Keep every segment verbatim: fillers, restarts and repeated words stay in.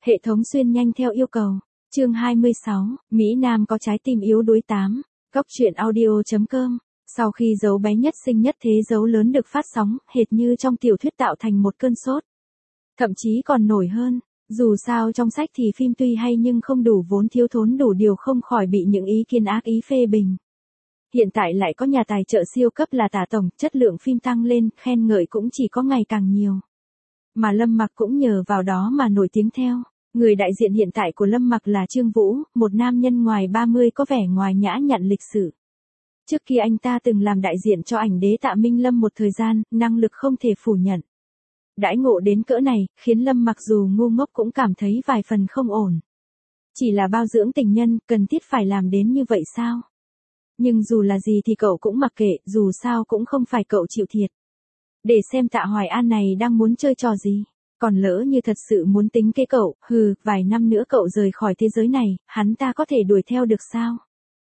Hệ thống xuyên nhanh theo yêu cầu. Chương hai mươi sáu, Mỹ Nam có trái tim yếu đuối tám. Góc truyện audio chấm com. Sau khi dấu bé nhất sinh nhất thế dấu lớn được phát sóng, hệt như trong tiểu thuyết tạo thành một cơn sốt. Thậm chí còn nổi hơn. Dù sao trong sách thì phim tuy hay nhưng không đủ vốn thiếu thốn đủ điều không khỏi bị những ý kiến ác ý phê bình. Hiện tại lại có nhà tài trợ siêu cấp là Tả Tổng, chất lượng phim tăng lên, khen ngợi cũng chỉ có ngày càng nhiều. Mà Lâm Mặc cũng nhờ vào đó mà nổi tiếng theo. Người đại diện hiện tại của Lâm Mặc là Trương Vũ, một nam nhân ngoài ba mươi có vẻ ngoài nhã nhặn lịch sự. Trước khi anh ta từng làm đại diện cho ảnh đế Tạ Minh Lâm một thời gian, năng lực không thể phủ nhận. Đãi ngộ đến cỡ này, khiến Lâm Mặc dù ngu ngốc cũng cảm thấy vài phần không ổn. Chỉ là bao dưỡng tình nhân, cần thiết phải làm đến như vậy sao? Nhưng dù là gì thì cậu cũng mặc kệ, dù sao cũng không phải cậu chịu thiệt. Để xem Tạ Hoài An này đang muốn chơi trò gì. Còn lỡ như thật sự muốn tính kế cậu, hừ, vài năm nữa cậu rời khỏi thế giới này, hắn ta có thể đuổi theo được sao?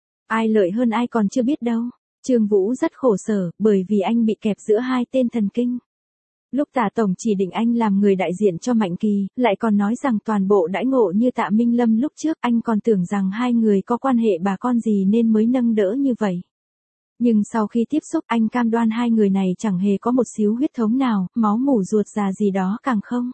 Ai lợi hơn ai còn chưa biết đâu. Trương Vũ rất khổ sở, bởi vì anh bị kẹp giữa hai tên thần kinh. Lúc Tả Tổng chỉ định anh làm người đại diện cho Mạnh Kỳ, lại còn nói rằng toàn bộ đãi ngộ như Tạ Minh Lâm lúc trước, anh còn tưởng rằng hai người có quan hệ bà con gì nên mới nâng đỡ như vậy. Nhưng sau khi tiếp xúc anh cam đoan hai người này chẳng hề có một xíu huyết thống nào, máu mủ ruột già gì đó càng không.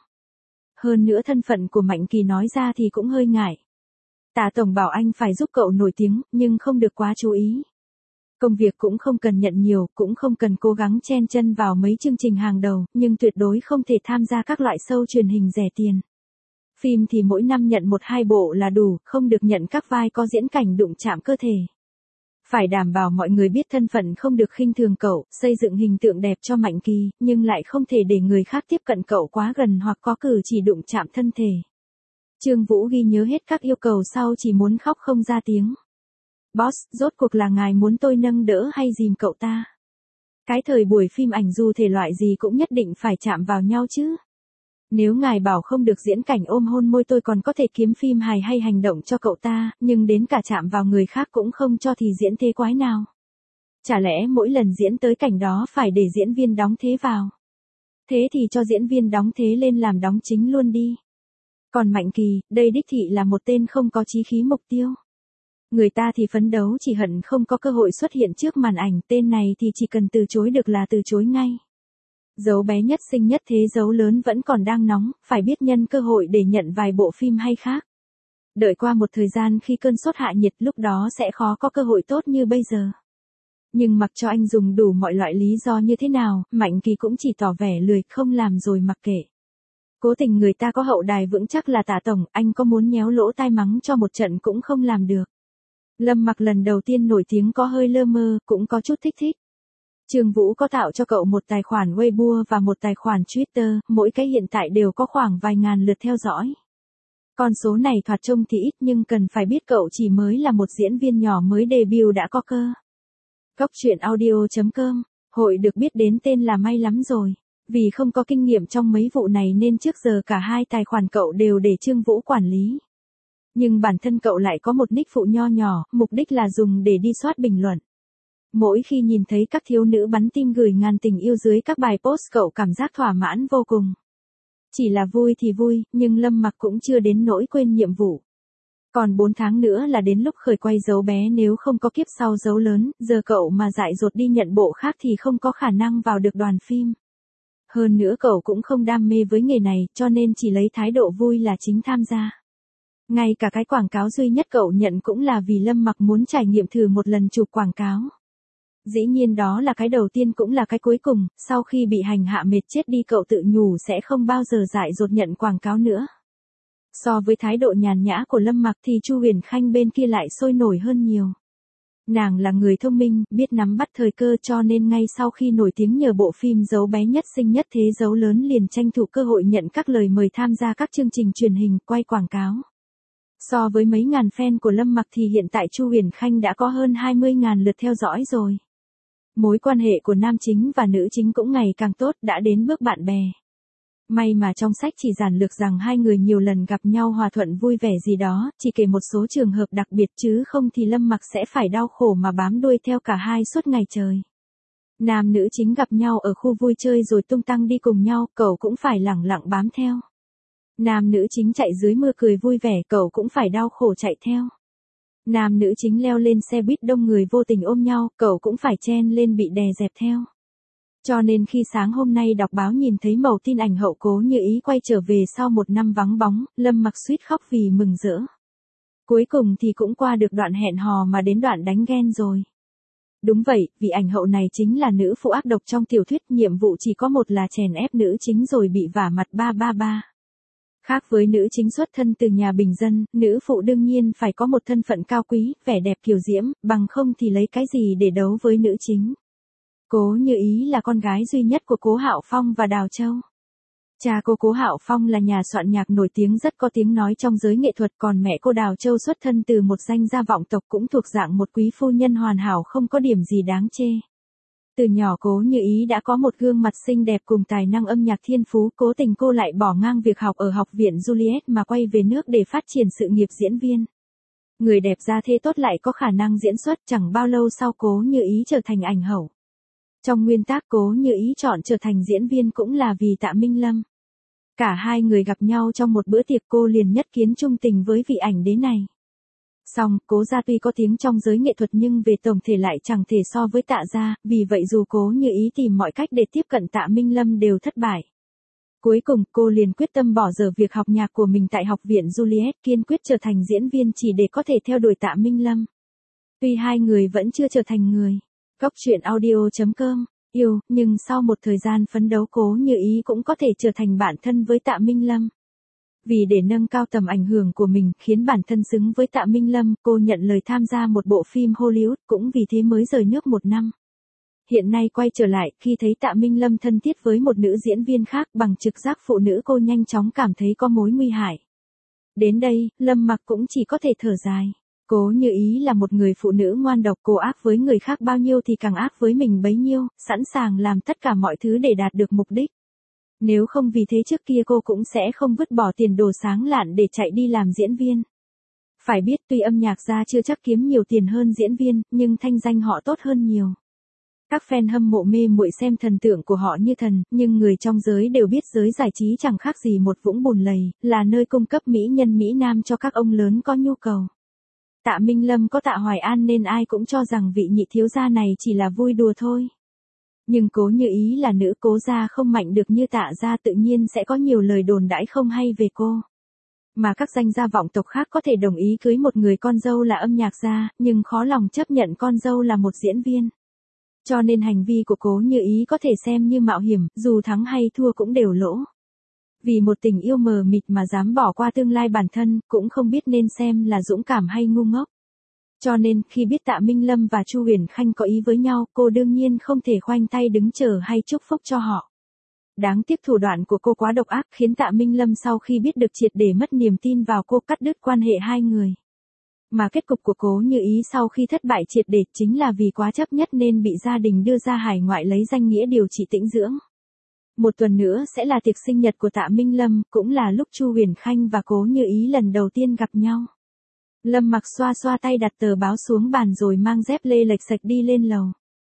Hơn nữa thân phận của Mạnh Kỳ nói ra thì cũng hơi ngại. Tả Tổng bảo anh phải giúp cậu nổi tiếng, nhưng không được quá chú ý. Công việc cũng không cần nhận nhiều, cũng không cần cố gắng chen chân vào mấy chương trình hàng đầu, nhưng tuyệt đối không thể tham gia các loại show truyền hình rẻ tiền. Phim thì mỗi năm nhận một hai bộ là đủ, không được nhận các vai có diễn cảnh đụng chạm cơ thể. Phải đảm bảo mọi người biết thân phận không được khinh thường cậu, xây dựng hình tượng đẹp cho Mạnh Kỳ, nhưng lại không thể để người khác tiếp cận cậu quá gần hoặc có cử chỉ đụng chạm thân thể. Trương Vũ ghi nhớ hết các yêu cầu sau chỉ muốn khóc không ra tiếng. Boss, rốt cuộc là ngài muốn tôi nâng đỡ hay dìm cậu ta? Cái thời buổi phim ảnh dù thể loại gì cũng nhất định phải chạm vào nhau chứ. Nếu ngài bảo không được diễn cảnh ôm hôn môi tôi còn có thể kiếm phim hài hay hành động cho cậu ta, nhưng đến cả chạm vào người khác cũng không cho thì diễn thế quái nào. Chả lẽ mỗi lần diễn tới cảnh đó phải để diễn viên đóng thế vào? Thế thì cho diễn viên đóng thế lên làm đóng chính luôn đi. Còn Mạnh Kỳ, đây đích thị là một tên không có chí khí mục tiêu. Người ta thì phấn đấu chỉ hận không có cơ hội xuất hiện trước màn ảnh, tên này thì chỉ cần từ chối được là từ chối ngay. Dấu bé nhất sinh nhất thế dấu lớn vẫn còn đang nóng, phải biết nhân cơ hội để nhận vài bộ phim hay khác. Đợi qua một thời gian khi cơn sốt hạ nhiệt lúc đó sẽ khó có cơ hội tốt như bây giờ. Nhưng mặc cho anh dùng đủ mọi loại lý do như thế nào, Mạnh Kỳ cũng chỉ tỏ vẻ lười không làm rồi mặc kệ. Cố tình người ta có hậu đài vững chắc là Tả Tổng, anh có muốn nhéo lỗ tai mắng cho một trận cũng không làm được. Lâm Mặc lần đầu tiên nổi tiếng có hơi lơ mơ, cũng có chút thích thích. Trương Vũ có tạo cho cậu một tài khoản Weibo và một tài khoản Twitter, mỗi cái hiện tại đều có khoảng vài ngàn lượt theo dõi. Con số này thoạt trông thì ít nhưng cần phải biết cậu chỉ mới là một diễn viên nhỏ mới debut đã có cơ. Góc truyện audio chấm com, hội được biết đến tên là may lắm rồi. Vì không có kinh nghiệm trong mấy vụ này nên trước giờ cả hai tài khoản cậu đều để Trương Vũ quản lý. Nhưng bản thân cậu lại có một nick phụ nho nhỏ, mục đích là dùng để đi soát bình luận. Mỗi khi nhìn thấy các thiếu nữ bắn tim gửi ngàn tình yêu dưới các bài post cậu cảm giác thỏa mãn vô cùng. Chỉ là vui thì vui, nhưng Lâm Mặc cũng chưa đến nỗi quên nhiệm vụ. Còn bốn tháng nữa là đến lúc khởi quay dấu bé, nếu không có kiếp sau dấu lớn, giờ cậu mà dại dột đi nhận bộ khác thì không có khả năng vào được đoàn phim. Hơn nữa cậu cũng không đam mê với nghề này, cho nên chỉ lấy thái độ vui là chính tham gia. Ngay cả cái quảng cáo duy nhất cậu nhận cũng là vì Lâm Mặc muốn trải nghiệm thử một lần chụp quảng cáo. Dĩ nhiên đó là cái đầu tiên cũng là cái cuối cùng, sau khi bị hành hạ mệt chết đi cậu tự nhủ sẽ không bao giờ dại dột nhận quảng cáo nữa. So với thái độ nhàn nhã của Lâm Mặc thì Chu Huyền Khanh bên kia lại sôi nổi hơn nhiều. Nàng là người thông minh, biết nắm bắt thời cơ cho nên ngay sau khi nổi tiếng nhờ bộ phim Dấu bé nhất sinh nhất thế dấu lớn liền tranh thủ cơ hội nhận các lời mời tham gia các chương trình truyền hình, quay quảng cáo. So với mấy ngàn fan của Lâm Mặc thì hiện tại Chu Huyền Khanh đã có hơn hai mươi ngàn lượt theo dõi rồi. Mối quan hệ của nam chính và nữ chính cũng ngày càng tốt, đã đến bước bạn bè. May mà trong sách chỉ giản lược rằng hai người nhiều lần gặp nhau hòa thuận vui vẻ gì đó, chỉ kể một số trường hợp đặc biệt chứ không thì Lâm Mặc sẽ phải đau khổ mà bám đuôi theo cả hai suốt ngày trời. Nam nữ chính gặp nhau ở khu vui chơi rồi tung tăng đi cùng nhau, cậu cũng phải lẳng lặng bám theo. Nam nữ chính chạy dưới mưa cười vui vẻ, cậu cũng phải đau khổ chạy theo. Nam nữ chính leo lên xe buýt đông người vô tình ôm nhau, cậu cũng phải chen lên bị đè dẹp theo. Cho nên khi sáng hôm nay đọc báo nhìn thấy mẩu tin ảnh hậu Cố Như Ý quay trở về sau một năm vắng bóng, Lâm Mặc suýt khóc vì mừng rỡ. Cuối cùng thì cũng qua được đoạn hẹn hò mà đến đoạn đánh ghen rồi. Đúng vậy, vì ảnh hậu này chính là nữ phụ ác độc trong tiểu thuyết, nhiệm vụ chỉ có một là chèn ép nữ chính rồi bị vả mặt ba ba ba. Khác với nữ chính xuất thân từ nhà bình dân, nữ phụ đương nhiên phải có một thân phận cao quý, vẻ đẹp kiều diễm, bằng không thì lấy cái gì để đấu với nữ chính. Cố Như Ý là con gái duy nhất của Cố Hạo Phong và Đào Châu. Cha cô Cố Hạo Phong là nhà soạn nhạc nổi tiếng rất có tiếng nói trong giới nghệ thuật, còn mẹ cô Đào Châu xuất thân từ một danh gia vọng tộc cũng thuộc dạng một quý phu nhân hoàn hảo không có điểm gì đáng chê. Từ nhỏ Cố Như Ý đã có một gương mặt xinh đẹp cùng tài năng âm nhạc thiên phú, cố tình cô lại bỏ ngang việc học ở học viện Juliet mà quay về nước để phát triển sự nghiệp diễn viên. Người đẹp gia thế tốt lại có khả năng diễn xuất, chẳng bao lâu sau Cố Như Ý trở thành ảnh hậu. Trong nguyên tác Cố Như Ý chọn trở thành diễn viên cũng là vì Tạ Minh Lâm. Cả hai người gặp nhau trong một bữa tiệc, cô liền nhất kiến trung tình với vị ảnh đế này. Song, Cố gia tuy có tiếng trong giới nghệ thuật nhưng về tổng thể lại chẳng thể so với Tạ gia, vì vậy dù Cố Như Ý tìm mọi cách để tiếp cận Tạ Minh Lâm đều thất bại. Cuối cùng, cô liền quyết tâm bỏ dở việc học nhạc của mình tại học viện Juliet, kiên quyết trở thành diễn viên chỉ để có thể theo đuổi Tạ Minh Lâm. Tuy hai người vẫn chưa trở thành người. Góc truyện audio chấm com yêu, nhưng sau một thời gian phấn đấu Cố Như Ý cũng có thể trở thành bạn thân với Tạ Minh Lâm. Vì để nâng cao tầm ảnh hưởng của mình, khiến bản thân xứng với Tạ Minh Lâm, cô nhận lời tham gia một bộ phim Hollywood, cũng vì thế mới rời nước một năm. Hiện nay quay trở lại, khi thấy Tạ Minh Lâm thân thiết với một nữ diễn viên khác, bằng trực giác phụ nữ cô nhanh chóng cảm thấy có mối nguy hại. Đến đây, Lâm Mặc cũng chỉ có thể thở dài. Cố Như Ý là một người phụ nữ ngoan độc, cô ác với người khác bao nhiêu thì càng ác với mình bấy nhiêu, sẵn sàng làm tất cả mọi thứ để đạt được mục đích. Nếu không vì thế trước kia cô cũng sẽ không vứt bỏ tiền đồ sáng lạn để chạy đi làm diễn viên. Phải biết tuy âm nhạc gia chưa chắc kiếm nhiều tiền hơn diễn viên, nhưng thanh danh họ tốt hơn nhiều. Các fan hâm mộ mê muội xem thần tượng của họ như thần, nhưng người trong giới đều biết giới giải trí chẳng khác gì một vũng bùn lầy, là nơi cung cấp mỹ nhân mỹ nam cho các ông lớn có nhu cầu. Tạ Minh Lâm có Tạ Hoài An nên ai cũng cho rằng vị nhị thiếu gia này chỉ là vui đùa thôi. Nhưng Cố Như Ý là nữ Cố gia không mạnh được như Tạ gia, tự nhiên sẽ có nhiều lời đồn đãi không hay về cô. Mà các danh gia vọng tộc khác có thể đồng ý cưới một người con dâu là âm nhạc gia, nhưng khó lòng chấp nhận con dâu là một diễn viên. Cho nên hành vi của Cố Như Ý có thể xem như mạo hiểm, dù thắng hay thua cũng đều lỗ. Vì một tình yêu mờ mịt mà dám bỏ qua tương lai bản thân, cũng không biết nên xem là dũng cảm hay ngu ngốc. Cho nên, khi biết Tạ Minh Lâm và Chu Huyền Khanh có ý với nhau, cô đương nhiên không thể khoanh tay đứng chờ hay chúc phúc cho họ. Đáng tiếc thủ đoạn của cô quá độc ác, khiến Tạ Minh Lâm sau khi biết được triệt để mất niềm tin vào cô, cắt đứt quan hệ hai người. Mà kết cục của Cố Như Ý sau khi thất bại triệt để chính là vì quá chấp nhất nên bị gia đình đưa ra hải ngoại lấy danh nghĩa điều trị tĩnh dưỡng. Một tuần nữa sẽ là tiệc sinh nhật của Tạ Minh Lâm, cũng là lúc Chu Huyền Khanh và Cố Như Ý lần đầu tiên gặp nhau. Lâm Mặc xoa xoa tay đặt tờ báo xuống bàn rồi mang dép lê lệch sạch đi lên lầu.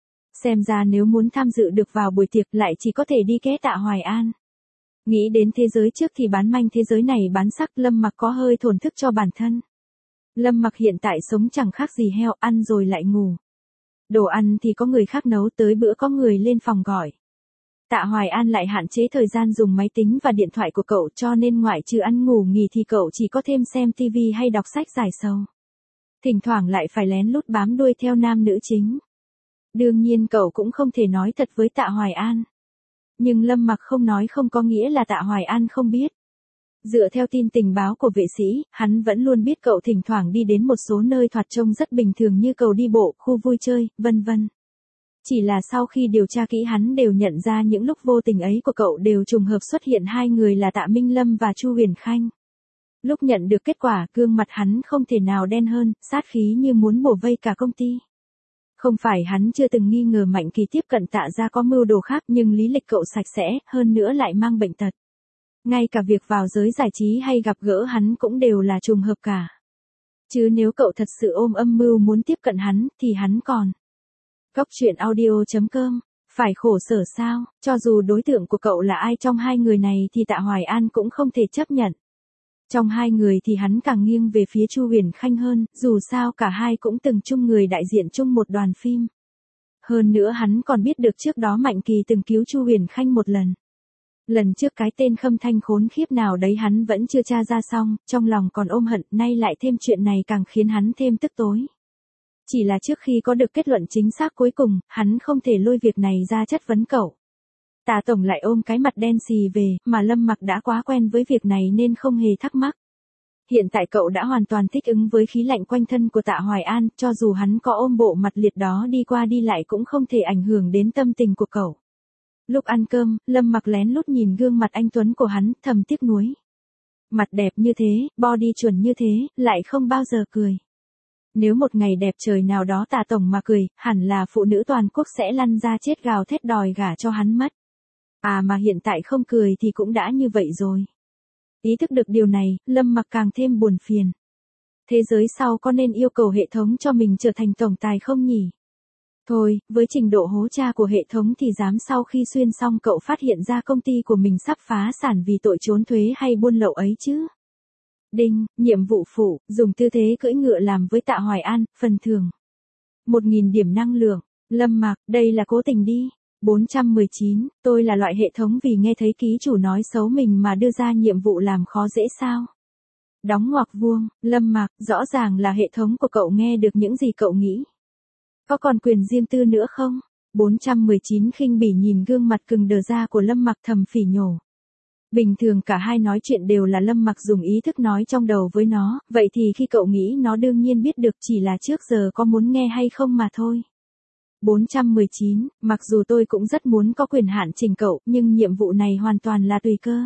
Xem ra nếu muốn tham dự được vào buổi tiệc lại chỉ có thể đi ké Tạ Hoài An. Nghĩ đến thế giới trước thì bán manh thế giới này bán sắc, Lâm Mặc có hơi thổn thức cho bản thân. Lâm Mặc hiện tại sống chẳng khác gì heo, ăn rồi lại ngủ. Đồ ăn thì có người khác nấu, tới bữa có người lên phòng gọi. Tạ Hoài An lại hạn chế thời gian dùng máy tính và điện thoại của cậu, cho nên ngoại trừ ăn ngủ nghỉ thì cậu chỉ có thêm xem tivi hay đọc sách giải sầu. Thỉnh thoảng lại phải lén lút bám đuôi theo nam nữ chính. Đương nhiên cậu cũng không thể nói thật với Tạ Hoài An. Nhưng Lâm Mặc không nói không có nghĩa là Tạ Hoài An không biết. Dựa theo tin tình báo của vệ sĩ, hắn vẫn luôn biết cậu thỉnh thoảng đi đến một số nơi thoạt trông rất bình thường như cầu đi bộ, khu vui chơi, vân vân. Chỉ là sau khi điều tra kỹ hắn đều nhận ra những lúc vô tình ấy của cậu đều trùng hợp xuất hiện hai người là Tạ Minh Lâm và Chu Huyền Khanh. Lúc nhận được kết quả, gương mặt hắn không thể nào đen hơn, sát khí như muốn bổ vây cả công ty. Không phải hắn chưa từng nghi ngờ Mạnh Kỳ tiếp cận Tạ gia có mưu đồ khác, nhưng lý lịch cậu sạch sẽ, hơn nữa lại mang bệnh tật. Ngay cả việc vào giới giải trí hay gặp gỡ hắn cũng đều là trùng hợp cả. Chứ nếu cậu thật sự ôm âm mưu muốn tiếp cận hắn, thì hắn còn. Góc truyện audio chấm com Phải khổ sở sao, cho dù đối tượng của cậu là ai trong hai người này thì Tạ Hoài An cũng không thể chấp nhận. Trong hai người thì hắn càng nghiêng về phía Chu Huyền Khanh hơn, dù sao cả hai cũng từng chung người đại diện chung một đoàn phim. Hơn nữa hắn còn biết được trước đó Mạnh Kỳ từng cứu Chu Huyền Khanh một lần. Lần trước cái tên Khâm Thanh khốn khiếp nào đấy hắn vẫn chưa tra ra xong, trong lòng còn ôm hận, nay lại thêm chuyện này càng khiến hắn thêm tức tối. Chỉ là trước khi có được kết luận chính xác cuối cùng, hắn không thể lôi việc này ra chất vấn cậu. Tạ Tổng lại ôm cái mặt đen xì về, mà Lâm Mặc đã quá quen với việc này nên không hề thắc mắc. Hiện tại cậu đã hoàn toàn thích ứng với khí lạnh quanh thân của Tạ Hoài An, cho dù hắn có ôm bộ mặt liệt đó đi qua đi lại cũng không thể ảnh hưởng đến tâm tình của cậu. Lúc ăn cơm, Lâm Mặc lén lút nhìn gương mặt anh tuấn của hắn, thầm tiếc nuối. Mặt đẹp như thế, body chuẩn như thế, lại không bao giờ cười. Nếu một ngày đẹp trời nào đó Tạ Tổng mà cười, hẳn là phụ nữ toàn quốc sẽ lăn ra chết gào thét đòi gả cho hắn mất. À mà hiện tại không cười thì cũng đã như vậy rồi. Ý thức được điều này, Lâm Mặc càng thêm buồn phiền. Thế giới sau có nên yêu cầu hệ thống cho mình trở thành tổng tài không nhỉ? Thôi, với trình độ hố cha của hệ thống thì dám sau khi xuyên xong cậu phát hiện ra công ty của mình sắp phá sản vì tội trốn thuế hay buôn lậu ấy chứ? Đinh, nhiệm vụ phụ, dùng tư thế cưỡi ngựa làm với Tạ Hoài An, phần thưởng. Một nghìn điểm năng lượng, Lâm Mặc, đây là cố tình đi. bốn trăm mười chín, tôi là loại hệ thống vì nghe thấy ký chủ nói xấu mình mà đưa ra nhiệm vụ làm khó dễ sao? Đóng ngoặc vuông, Lâm Mặc, rõ ràng là hệ thống của cậu nghe được những gì cậu nghĩ. Có còn quyền riêng tư nữa không? bốn trăm mười chín khinh bỉ nhìn gương mặt cứng đờ ra của Lâm Mặc thầm phỉ nhổ. Bình thường cả hai nói chuyện đều là Lâm Mặc dùng ý thức nói trong đầu với nó, vậy thì khi cậu nghĩ nó đương nhiên biết được chỉ là trước giờ có muốn nghe hay không mà thôi. bốn trăm mười chín, mặc dù tôi cũng rất muốn có quyền hạn chỉnh cậu, nhưng nhiệm vụ này hoàn toàn là tùy cơ.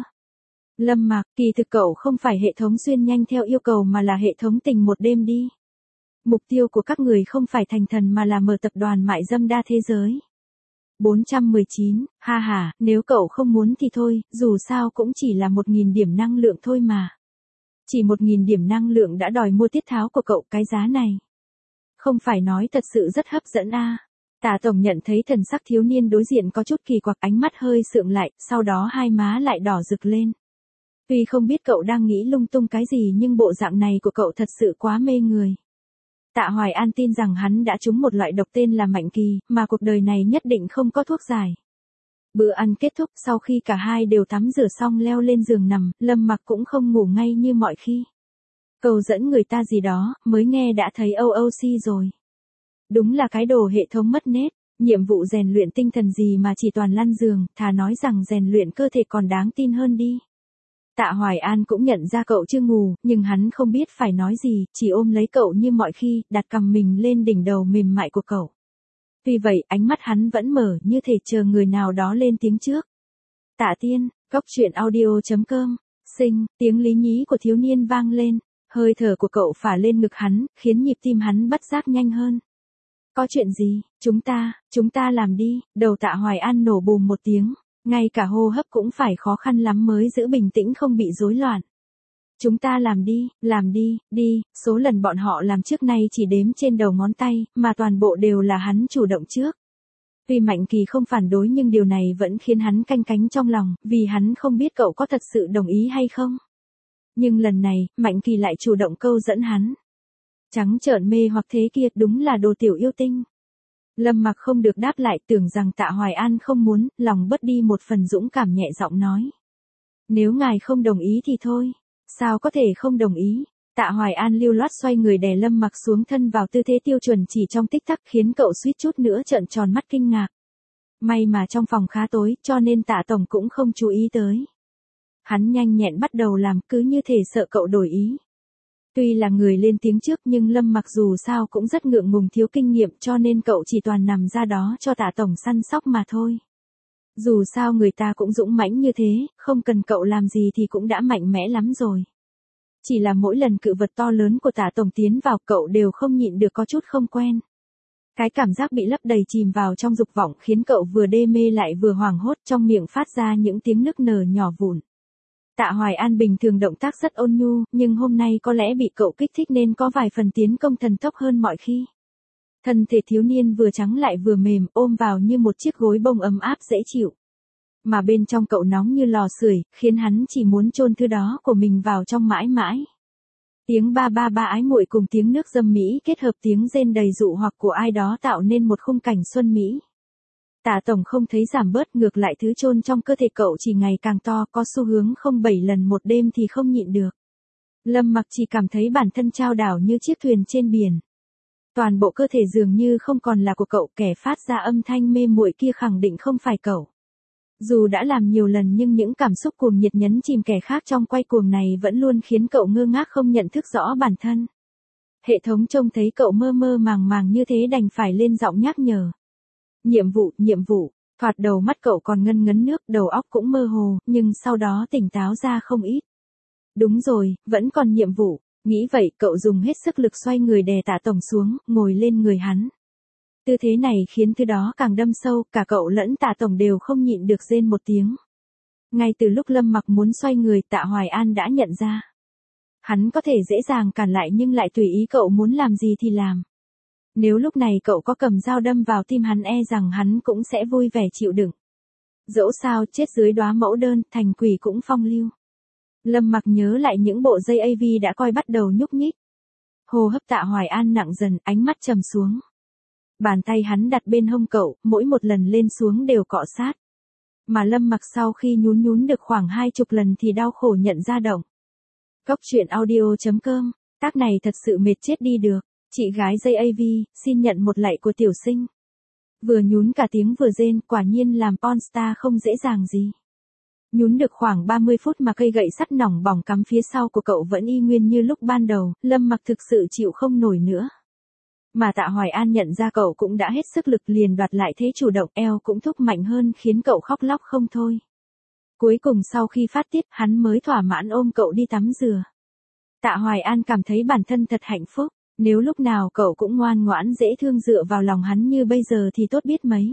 Lâm Mặc, kỳ thực cậu không phải hệ thống xuyên nhanh theo yêu cầu mà là hệ thống tình một đêm đi. Mục tiêu của các người không phải thành thần mà là mở tập đoàn mại dâm đa thế giới. bốn trăm mười chín, ha ha, nếu cậu không muốn thì thôi, dù sao cũng chỉ là một nghìn điểm năng lượng thôi mà. Chỉ một nghìn điểm năng lượng đã đòi mua tiết tháo của cậu, cái giá này. Không phải nói thật sự rất hấp dẫn a. À. Tạ Tổng nhận thấy thần sắc thiếu niên đối diện có chút kỳ quặc, ánh mắt hơi sượng lại, sau đó hai má lại đỏ rực lên. Tuy không biết cậu đang nghĩ lung tung cái gì nhưng bộ dạng này của cậu thật sự quá mê người. Tạ Hoài An tin rằng hắn đã trúng một loại độc tên là Mạnh Kỳ, mà cuộc đời này nhất định không có thuốc giải. Bữa ăn kết thúc, sau khi cả hai đều tắm rửa xong leo lên giường nằm, Lâm Mặc cũng không ngủ ngay như mọi khi. Cầu dẫn người ta gì đó, mới nghe đã thấy âu âu si rồi. Đúng là cái đồ hệ thống mất nết, nhiệm vụ rèn luyện tinh thần gì mà chỉ toàn lăn giường, thà nói rằng rèn luyện cơ thể còn đáng tin hơn đi. Tạ Hoài An cũng nhận ra cậu chưa ngủ, nhưng hắn không biết phải nói gì, chỉ ôm lấy cậu như mọi khi, đặt cằm mình lên đỉnh đầu mềm mại của cậu. Tuy vậy, ánh mắt hắn vẫn mở như thể chờ người nào đó lên tiếng trước. Tạ Tiên, Cốc Truyện Audio chấm com, sinh, tiếng lý nhí của thiếu niên vang lên, hơi thở của cậu phả lên ngực hắn, khiến nhịp tim hắn bất giác nhanh hơn. Có chuyện gì, chúng ta, chúng ta làm đi, đầu Tạ Hoài An nổ bùm một tiếng. Ngay cả hô hấp cũng phải khó khăn lắm mới giữ bình tĩnh không bị rối loạn. Chúng ta làm đi, làm đi, đi, số lần bọn họ làm trước nay chỉ đếm trên đầu ngón tay, mà toàn bộ đều là hắn chủ động trước. Tuy Mạnh Kỳ không phản đối nhưng điều này vẫn khiến hắn canh cánh trong lòng, vì hắn không biết cậu có thật sự đồng ý hay không. Nhưng lần này, Mạnh Kỳ lại chủ động câu dẫn hắn. Trắng trợn mê hoặc thế kia, đúng là đồ tiểu yêu tinh. Lâm Mặc không được đáp lại, tưởng rằng Tạ Hoài An không muốn, lòng bớt đi một phần dũng cảm, nhẹ giọng nói. Nếu ngài không đồng ý thì thôi. Sao có thể không đồng ý? Tạ Hoài An lưu loát xoay người đè Lâm Mặc xuống thân vào tư thế tiêu chuẩn chỉ trong tích tắc, khiến cậu suýt chút nữa trợn tròn mắt kinh ngạc. May mà trong phòng khá tối, cho nên Tạ Tổng cũng không chú ý tới. Hắn nhanh nhẹn bắt đầu làm, cứ như thể sợ cậu đổi ý. Tuy là người lên tiếng trước nhưng Lâm Mặc dù sao cũng rất ngượng ngùng, thiếu kinh nghiệm, cho nên cậu chỉ toàn nằm ra đó cho Tạ Tổng săn sóc mà thôi. Dù sao người ta cũng dũng mãnh như thế, không cần cậu làm gì thì cũng đã mạnh mẽ lắm rồi. Chỉ là mỗi lần cự vật to lớn của Tạ Tổng tiến vào, cậu đều không nhịn được có chút không quen. Cái cảm giác bị lấp đầy chìm vào trong dục vọng khiến cậu vừa đê mê lại vừa hoảng hốt, trong miệng phát ra những tiếng nức nở nhỏ vụn. Tạ Hoài An bình thường động tác rất ôn nhu, nhưng hôm nay có lẽ bị cậu kích thích nên có vài phần tiến công thần tốc hơn mọi khi. Thân thể thiếu niên vừa trắng lại vừa mềm, ôm vào như một chiếc gối bông ấm áp dễ chịu. Mà bên trong cậu nóng như lò sưởi, khiến hắn chỉ muốn chôn thứ đó của mình vào trong mãi mãi. Tiếng ba ba ba ái muội cùng tiếng nước dâm mỹ kết hợp tiếng rên đầy dụ hoặc của ai đó tạo nên một khung cảnh xuân mỹ. Tạ Tổng không thấy giảm bớt, ngược lại thứ chôn trong cơ thể cậu chỉ ngày càng to, có xu hướng không bảy lần một đêm thì không nhịn được. Lâm Mặc chỉ cảm thấy bản thân trao đảo như chiếc thuyền trên biển. Toàn bộ cơ thể dường như không còn là của cậu, kẻ phát ra âm thanh mê muội kia khẳng định không phải cậu. Dù đã làm nhiều lần nhưng những cảm xúc cuồng nhiệt nhấn chìm kẻ khác trong quay cuồng này vẫn luôn khiến cậu ngơ ngác không nhận thức rõ bản thân. Hệ thống trông thấy cậu mơ mơ màng màng như thế đành phải lên giọng nhắc nhở. Nhiệm vụ, nhiệm vụ, thoạt đầu mắt cậu còn ngân ngấn nước, đầu óc cũng mơ hồ, nhưng sau đó tỉnh táo ra không ít. Đúng rồi, vẫn còn nhiệm vụ, nghĩ vậy cậu dùng hết sức lực xoay người đè Tạ Tổng xuống, ngồi lên người hắn. Tư thế này khiến thứ đó càng đâm sâu, cả cậu lẫn Tạ Tổng đều không nhịn được rên một tiếng. Ngay từ lúc Lâm Mặc muốn xoay người, Tạ Hoài An đã nhận ra. Hắn có thể dễ dàng cản lại nhưng lại tùy ý cậu muốn làm gì thì làm. Nếu lúc này cậu có cầm dao đâm vào tim hắn e rằng hắn cũng sẽ vui vẻ chịu đựng. Dẫu sao chết dưới đóa mẫu đơn, thành quỷ cũng phong lưu. Lâm Mặc nhớ lại những bộ dây a vê đã coi bắt đầu nhúc nhích. Hô hấp Tạ Hoài An nặng dần, ánh mắt trầm xuống. Bàn tay hắn đặt bên hông cậu, mỗi một lần lên xuống đều cọ sát. Mà Lâm Mặc sau khi nhún nhún được khoảng hai chục lần thì đau khổ nhận ra động. Cốc truyện audio chấm com, tác này thật sự mệt chết đi được. Chị gái dây a vê, xin nhận một lạy của tiểu sinh. Vừa nhún cả tiếng vừa rên, quả nhiên làm pornstar không dễ dàng gì. Nhún được khoảng ba mươi phút mà cây gậy sắt nỏng bỏng cắm phía sau của cậu vẫn y nguyên như lúc ban đầu, Lâm Mặc thực sự chịu không nổi nữa. Mà Tạ Hoài An nhận ra cậu cũng đã hết sức lực liền đoạt lại thế chủ động, eo cũng thúc mạnh hơn khiến cậu khóc lóc không thôi. Cuối cùng sau khi phát tiết hắn mới thỏa mãn ôm cậu đi tắm rửa. Tạ Hoài An cảm thấy bản thân thật hạnh phúc, nếu lúc nào cậu cũng ngoan ngoãn dễ thương dựa vào lòng hắn như bây giờ thì tốt biết mấy.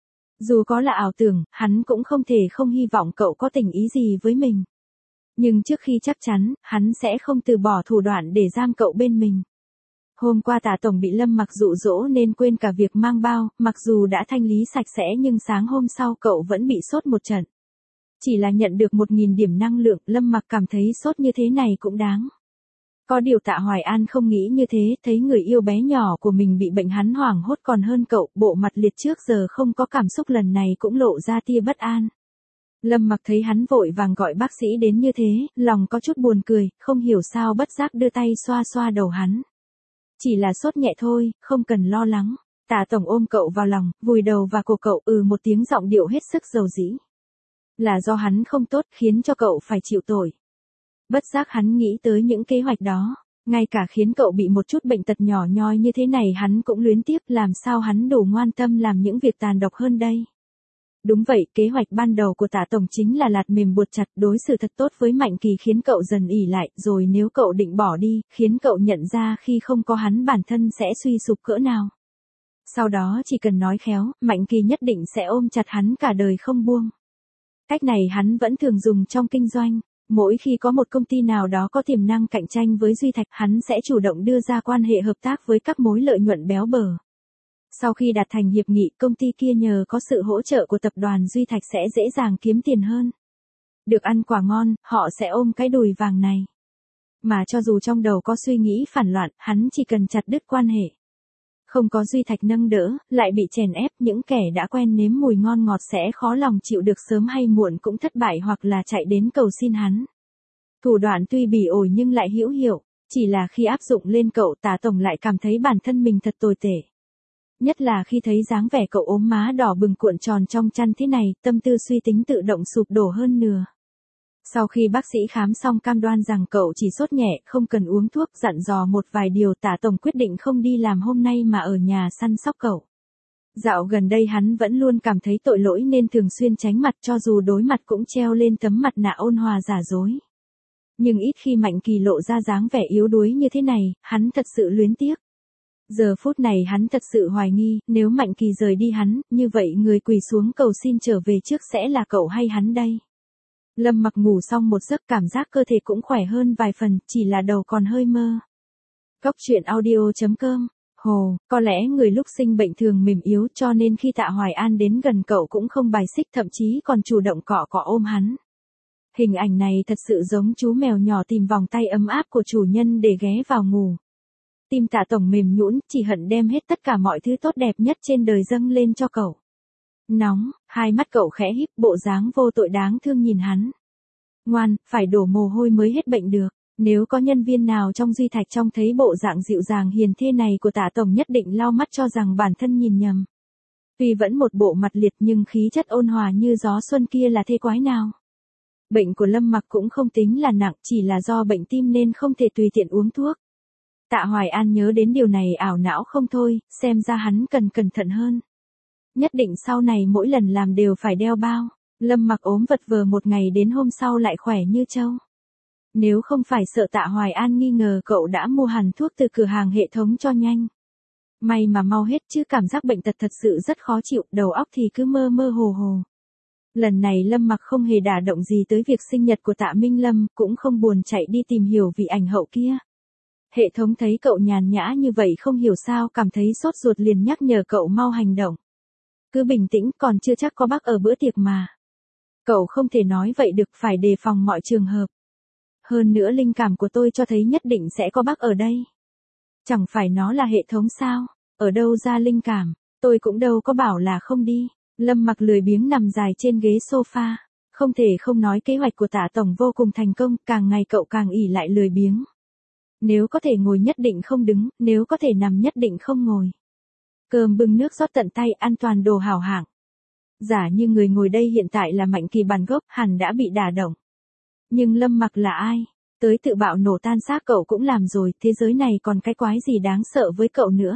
Dù có là ảo tưởng, hắn cũng không thể không hy vọng cậu có tình ý gì với mình. Nhưng trước khi chắc chắn, hắn sẽ không từ bỏ thủ đoạn để giam cậu bên mình. Hôm qua Tạ Tổng bị Lâm Mặc dụ dỗ nên quên cả việc mang bao, mặc dù đã thanh lý sạch sẽ nhưng sáng hôm sau cậu vẫn bị sốt một trận. Chỉ là nhận được một nghìn điểm năng lượng, Lâm Mặc cảm thấy sốt như thế này cũng đáng. Có điều Tạ Hoài An không nghĩ như thế, thấy người yêu bé nhỏ của mình bị bệnh hắn hoảng hốt còn hơn cậu, bộ mặt liệt trước giờ không có cảm xúc lần này cũng lộ ra tia bất an. Lâm Mặc thấy hắn vội vàng gọi bác sĩ đến như thế, lòng có chút buồn cười, không hiểu sao bất giác đưa tay xoa xoa đầu hắn. Chỉ là sốt nhẹ thôi, không cần lo lắng. Tạ Tổng ôm cậu vào lòng, vùi đầu vào cổ cậu, ừ một tiếng giọng điệu hết sức dầu dĩ. Là do hắn không tốt khiến cho cậu phải chịu tội. Bất giác hắn nghĩ tới những kế hoạch đó, ngay cả khiến cậu bị một chút bệnh tật nhỏ nhoi như thế này hắn cũng luyến tiếc, làm sao hắn đủ ngoan tâm làm những việc tàn độc hơn đây. Đúng vậy, kế hoạch ban đầu của Tạ Tổng chính là lạt mềm buộc chặt, đối xử thật tốt với Mạnh Kỳ khiến cậu dần ỉ lại, rồi nếu cậu định bỏ đi, khiến cậu nhận ra khi không có hắn bản thân sẽ suy sụp cỡ nào. Sau đó chỉ cần nói khéo, Mạnh Kỳ nhất định sẽ ôm chặt hắn cả đời không buông. Cách này hắn vẫn thường dùng trong kinh doanh. Mỗi khi có một công ty nào đó có tiềm năng cạnh tranh với Duy Thạch, hắn sẽ chủ động đưa ra quan hệ hợp tác với các mối lợi nhuận béo bở. Sau khi đạt thành hiệp nghị, công ty kia nhờ có sự hỗ trợ của tập đoàn Duy Thạch sẽ dễ dàng kiếm tiền hơn. Được ăn quả ngon, họ sẽ ôm cái đùi vàng này. Mà cho dù trong đầu có suy nghĩ phản loạn, hắn chỉ cần chặt đứt quan hệ. Không có Duy Thạch nâng đỡ, lại bị chèn ép, những kẻ đã quen nếm mùi ngon ngọt sẽ khó lòng chịu được, sớm hay muộn cũng thất bại hoặc là chạy đến cầu xin hắn. Thủ đoạn tuy bỉ ổi nhưng lại hữu hiệu, chỉ là khi áp dụng lên cậu, Tạ Tổng lại cảm thấy bản thân mình thật tồi tệ. Nhất là khi thấy dáng vẻ cậu ốm má đỏ bừng cuộn tròn trong chăn thế này, tâm tư suy tính tự động sụp đổ hơn nửa. Sau khi bác sĩ khám xong cam đoan rằng cậu chỉ sốt nhẹ, không cần uống thuốc, dặn dò một vài điều, Tạ Tổng quyết định không đi làm hôm nay mà ở nhà săn sóc cậu. Dạo gần đây hắn vẫn luôn cảm thấy tội lỗi nên thường xuyên tránh mặt, cho dù đối mặt cũng treo lên tấm mặt nạ ôn hòa giả dối. Nhưng ít khi Mạnh Kỳ lộ ra dáng vẻ yếu đuối như thế này, hắn thật sự luyến tiếc. Giờ phút này hắn thật sự hoài nghi, nếu Mạnh Kỳ rời đi hắn, như vậy người quỳ xuống cầu xin trở về trước sẽ là cậu hay hắn đây? Lâm Mặc ngủ xong một giấc, cảm giác cơ thể cũng khỏe hơn vài phần, chỉ là đầu còn hơi mơ. Cốc truyện audio chấm com Hồ, có lẽ người lúc sinh bệnh thường mềm yếu cho nên khi Tạ Hoài An đến gần cậu cũng không bài xích, thậm chí còn chủ động cọ cọ ôm hắn. Hình ảnh này thật sự giống chú mèo nhỏ tìm vòng tay ấm áp của chủ nhân để ghé vào ngủ. Tim Tạ Tổng mềm nhũn, chỉ hận đem hết tất cả mọi thứ tốt đẹp nhất trên đời dâng lên cho cậu. Nóng, hai mắt cậu khẽ híp, bộ dáng vô tội đáng thương nhìn hắn. Ngoan, phải đổ mồ hôi mới hết bệnh được. Nếu có nhân viên nào trong Duy Thạch trông thấy bộ dạng dịu dàng hiền thê này của Tạ Tổng nhất định lau mắt cho rằng bản thân nhìn nhầm. Tuy vẫn một bộ mặt liệt nhưng khí chất ôn hòa như gió xuân kia là thế quái nào. Bệnh của Lâm Mặc cũng không tính là nặng, chỉ là do bệnh tim nên không thể tùy tiện uống thuốc. Tạ Hoài An nhớ đến điều này ảo não không thôi, xem ra hắn cần cẩn thận hơn. Nhất định sau này mỗi lần làm đều phải đeo bao. Lâm Mặc ốm vật vờ một ngày đến hôm sau lại khỏe như trâu. Nếu không phải sợ Tạ Hoài An nghi ngờ cậu đã mua hẳn thuốc từ cửa hàng hệ thống cho nhanh. May mà mau hết chứ cảm giác bệnh tật thật sự rất khó chịu, đầu óc thì cứ mơ mơ hồ hồ. Lần này Lâm Mặc không hề đả động gì tới việc sinh nhật của Tạ Minh Lâm, cũng không buồn chạy đi tìm hiểu vị ảnh hậu kia. Hệ thống thấy cậu nhàn nhã như vậy không hiểu sao cảm thấy sốt ruột liền nhắc nhở cậu mau hành động. Cứ bình tĩnh, còn chưa chắc có bác ở bữa tiệc mà. Cậu không thể nói vậy được, phải đề phòng mọi trường hợp. Hơn nữa linh cảm của tôi cho thấy nhất định sẽ có bác ở đây. Chẳng phải nó là hệ thống sao? Ở đâu ra linh cảm? Tôi cũng đâu có bảo là không đi. Lâm Mặc lười biếng nằm dài trên ghế sofa. Không thể không nói kế hoạch của Tạ Tổng vô cùng thành công, càng ngày cậu càng ỷ lại lười biếng. Nếu có thể ngồi nhất định không đứng, nếu có thể nằm nhất định không ngồi. Cơm bưng nước rót tận tay, an toàn đồ hảo hạng. Giả như người ngồi đây hiện tại là Mạnh Kỳ bản gốc, hẳn đã bị đả động. Nhưng Lâm Mặc là ai? Tới tự bạo nổ tan xác cậu cũng làm rồi, thế giới này còn cái quái gì đáng sợ với cậu nữa.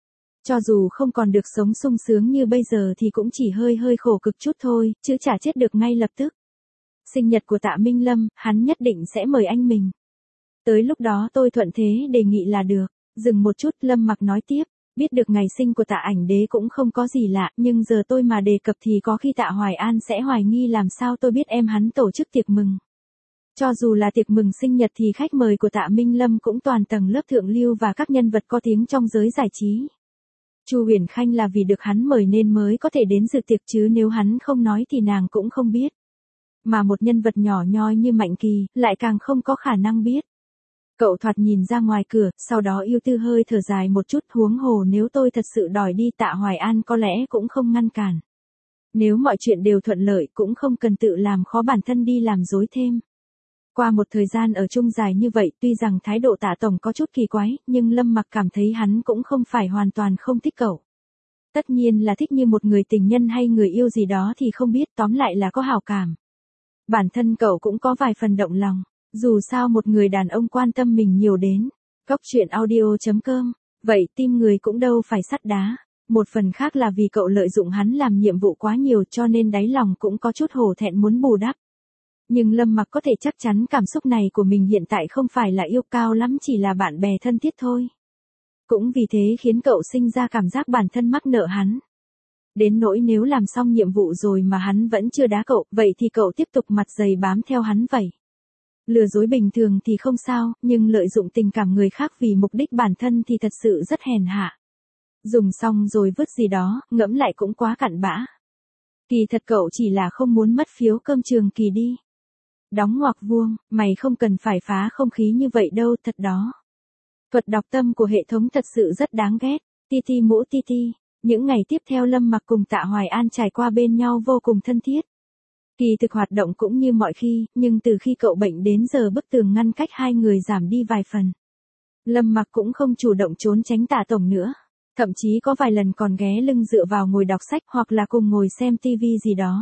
Cho dù không còn được sống sung sướng như bây giờ thì cũng chỉ hơi hơi khổ cực chút thôi, chứ chả chết được ngay lập tức. Sinh nhật của Tạ Minh Lâm, hắn nhất định sẽ mời anh mình. Tới lúc đó tôi thuận thế đề nghị là được. Dừng một chút, Lâm Mặc nói tiếp. Biết được ngày sinh của Tạ Ảnh Đế cũng không có gì lạ, nhưng giờ tôi mà đề cập thì có khi Tạ Hoài An sẽ hoài nghi làm sao tôi biết em hắn tổ chức tiệc mừng. Cho dù là tiệc mừng sinh nhật thì khách mời của Tạ Minh Lâm cũng toàn tầng lớp thượng lưu và các nhân vật có tiếng trong giới giải trí. Chu Huyền Khanh là vì được hắn mời nên mới có thể đến dự tiệc chứ nếu hắn không nói thì nàng cũng không biết. Mà một nhân vật nhỏ nhoi như Mạnh Kỳ lại càng không có khả năng biết. Cậu thoạt nhìn ra ngoài cửa, sau đó ưu tư hơi thở dài một chút, huống hồ nếu tôi thật sự đòi đi Tạ Hoài An có lẽ cũng không ngăn cản. Nếu mọi chuyện đều thuận lợi cũng không cần tự làm khó bản thân đi làm dối thêm. Qua một thời gian ở chung dài như vậy, tuy rằng thái độ Tạ Tổng có chút kỳ quái, nhưng Lâm Mặc cảm thấy hắn cũng không phải hoàn toàn không thích cậu. Tất nhiên là thích như một người tình nhân hay người yêu gì đó thì không biết, tóm lại là có hảo cảm. Bản thân cậu cũng có vài phần động lòng. Dù sao một người đàn ông quan tâm mình nhiều đến. Góc truyện audio chấm com. Vậy tim người cũng đâu phải sắt đá. Một phần khác là vì cậu lợi dụng hắn làm nhiệm vụ quá nhiều cho nên đáy lòng cũng có chút hổ thẹn muốn bù đắp. Nhưng Lâm Mặc có thể chắc chắn cảm xúc này của mình hiện tại không phải là yêu cao lắm, chỉ là bạn bè thân thiết thôi. Cũng vì thế khiến cậu sinh ra cảm giác bản thân mắc nợ hắn. Đến nỗi nếu làm xong nhiệm vụ rồi mà hắn vẫn chưa đá cậu, vậy thì cậu tiếp tục mặt dày bám theo hắn vậy. Lừa dối bình thường thì không sao, nhưng lợi dụng tình cảm người khác vì mục đích bản thân thì thật sự rất hèn hạ. Dùng xong rồi vứt gì đó, ngẫm lại cũng quá cặn bã. Kỳ thật cậu chỉ là không muốn mất phiếu cơm trường kỳ đi. Đóng ngoặc vuông, mày không cần phải phá không khí như vậy đâu, thật đó. Thuật đọc tâm của hệ thống thật sự rất đáng ghét. Ti ti mũ ti ti. Những ngày tiếp theo Lâm Mặc cùng Tạ Hoài An trải qua bên nhau vô cùng thân thiết. Kỳ thực hoạt động cũng như mọi khi, nhưng từ khi cậu bệnh đến giờ bức tường ngăn cách hai người giảm đi vài phần. Lâm Mặc cũng không chủ động trốn tránh Tạ Tổng nữa. Thậm chí có vài lần còn ghé lưng dựa vào ngồi đọc sách hoặc là cùng ngồi xem tivi gì đó.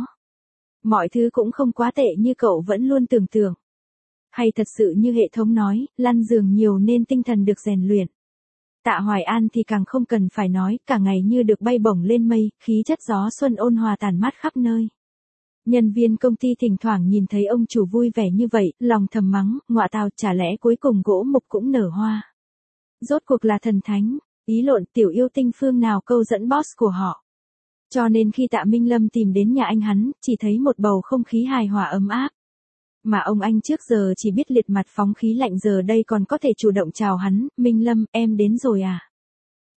Mọi thứ cũng không quá tệ như cậu vẫn luôn tưởng tượng. Hay thật sự như hệ thống nói, lăn giường nhiều nên tinh thần được rèn luyện. Tạ Hoài An thì càng không cần phải nói, cả ngày như được bay bổng lên mây, khí chất gió xuân ôn hòa tản mát khắp nơi. Nhân viên công ty thỉnh thoảng nhìn thấy ông chủ vui vẻ như vậy, lòng thầm mắng, ngọa tào, chả lẽ cuối cùng gỗ mục cũng nở hoa. Rốt cuộc là thần thánh, ý lộn, tiểu yêu tinh phương nào câu dẫn boss của họ. Cho nên khi Tạ Minh Lâm tìm đến nhà anh hắn, chỉ thấy một bầu không khí hài hòa ấm áp. Mà ông anh trước giờ chỉ biết liệt mặt phóng khí lạnh giờ đây còn có thể chủ động chào hắn, Minh Lâm, em đến rồi à?